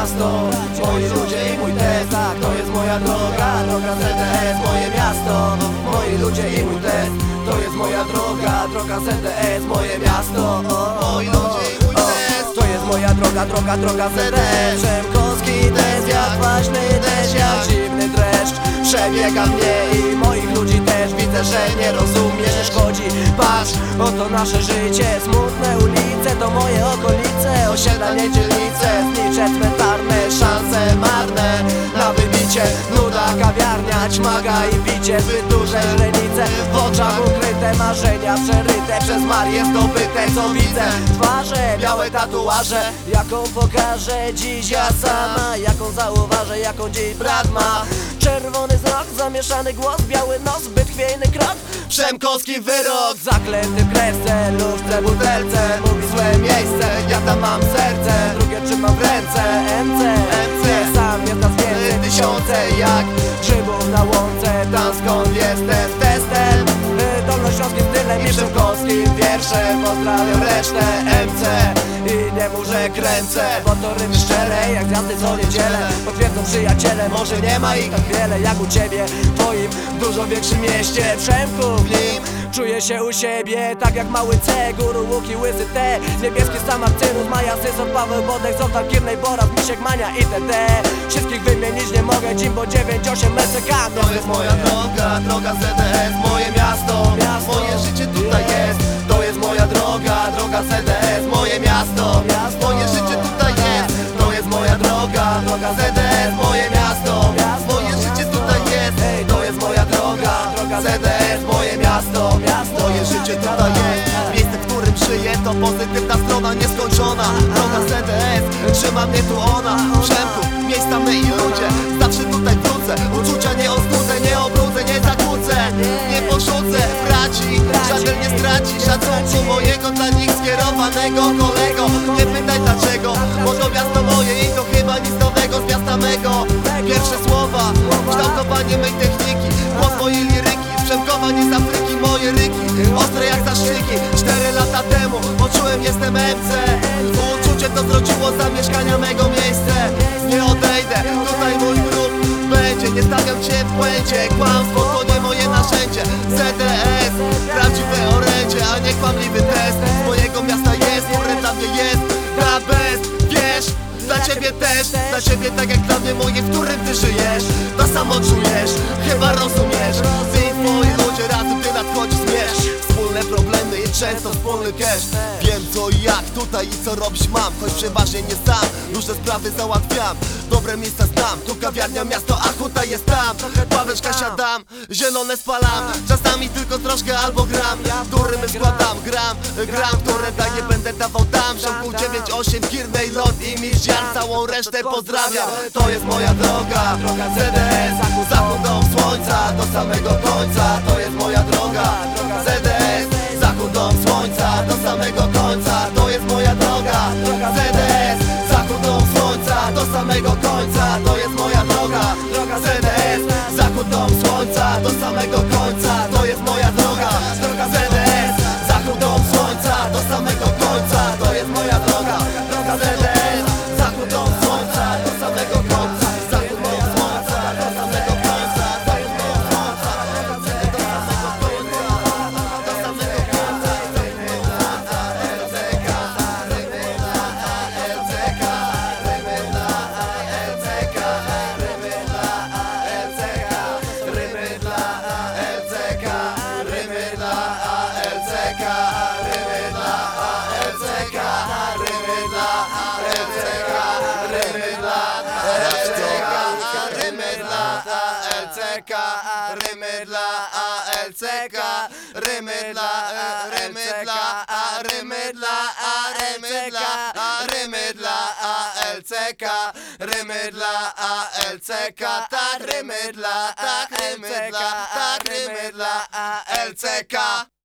miasto, moi ludzie i mój test. Tak, to jest moja droga, droga ZDS, moje miasto, moi ludzie i mój test. To jest moja droga, droga ZDS, moje miasto, moi ludzie i mój test. To jest moja droga, droga ZDS. Przemkowski test, jak kwaśny deszcz, jak zimny dreszcz przebiega mnie i moich ludzi też. Widzę, że nie rozumiesz, szkodzi. Patrz, oto nasze życie, smutne ulice, to moje okolice, osiedla, nie dzielnice, znicze cmentarne, szanse marne na wybicie. Nuda, kawiarnia, ćmaga i picie, zbyt duże źrenice, w oczach ukryte marzenia przeryte przez Marię zdobyte. Co widzę? Twarze, białe tatuaże, jaką pokażę dziś ja sama, jaką zauważę, jaką dziś brat ma. Czerwony wzrok, zamieszany głos, biały nos, zbyt chwiejny krok, przemkowski wyrok. Zaklęty w kresce, lufce, butelce, mówi złe miejsce, ja tam mam serce, drugie trzymam w ręce. MC, sam jest nas więcej, tysiące jak grzybów na łące. Tam skąd jestem, testem, dolnośląskim stylem i przemkowskim wierszem. Pozdrawiam resztę MC i nie muszę kręcę, bo to rymy szczere jak gwiazdy co niedzielę. Potwierdzą przyjaciele, może nie ma ich tak wiele jak u ciebie, w twoim dużo większym mieście. Przemku w nim czuję się u siebie, tak jak mały C, Guru, Łuki, Łysy T, niebieski Samarcynus, Maja, Syson, Paweł, Bodek, Zoltan, Kirnej, Boraz, Misiek, Mania itd. Wszystkich wymienić nie mogę, Jimbo 98 LCK. To jest moja droga, droga ZDS, moje miasto, moje życie tutaj jest. To jest moja droga, droga ZDS, moje miasto, moje życie tutaj jest. To jest moja droga, droga ZDS, moje miasto, moje życie tutaj jest. To jest moja droga, droga ZDS, moje miasto, moje życie tutaj jest. Miejsce, w którym żyję, to pozytywna strona nieskończona. Droga ZDS, trzyma mnie tu ona. Przemku, miejsca my i ludzie, zawsze tutaj wrócę. Uczucia nie ostudzę, nie obrudzę, nie zakłócę, nie porzucę braci, żaden nie straci szacunku mojego dla nich skierowanego. Kolego, nie pytaj dlaczego, bo to miasto moje i to chyba nic nowego z miasta mego. Pierwsze słowa, kształtowanie mej techniki, głos mojej liryki, przemkowanie z Afryki, moje ryki, ostre jak zaszczyki. 4 lata temu poczułem, jestem MC. Uczucie to zrodziło zamieszkania mego miejsce. Nie odejdę, tutaj mój grób będzie. Nie stawiam cię w błędzie, kłamstwo to nie moje narzędzie. ZDS, prawdziwe orędzie, a nie kłamliwy test. Z mojego miasta jest, które dla mnie jest the best. Wiesz, dla ciebie też, dla ciebie tak jak dla mnie moje, w którym ty żyjesz. To samo czujesz, chyba rozumiesz. Ty i twoi ludzie razem, gdy nadchodzi zmierzch. Wspólne problemy i często wspólny cash. Wiem co i jak tutaj i co robić mam, choć przeważnie nie sam. Różne sprawy załatwiam, dobre miejsca znam. Tu kawiarnia, miasto, a huta jest tam. Ławeczka siadam, zielone spalam. Czasami tylko troszkę albo gram. Dury my składam, gram, które daję, będę dawał tam. Żonku 98, Kirnej, Lot i Mizian, całą resztę pozdrawiam. To jest moja droga, droga ZDS, zachód do słońca, do samego końca. To jest moja droga, droga ZDS, zachód do słońca, do samego końca. To jest moja droga, droga ZDS, zachód do słońca, do samego końca. To jest moja droga, droga ZDS, zachód do słońca, do samego końca. To jest moja droga, droga ZDS, zachód do słońca, do samego końca. To jest moja droga, droga ZDS, zachód do słońca, do samego końca. Zachód do słońca, do samego końca. To jest moja droga, droga ZDS, do samego końca, do samego końca. LCK, rymy dla LCK, rymy dla LCK, rymy dla LCK, rymy dla LCK, rymy dla LCK, rymy dla LCK, rymy dla LCK, rymy dla LCK, rymy dla LCK, rymy dla rymy dla rymy dla rymy dla LCK, rymy dla LCK, tak rymy dla tak rymy dla tak rymy dla LCK.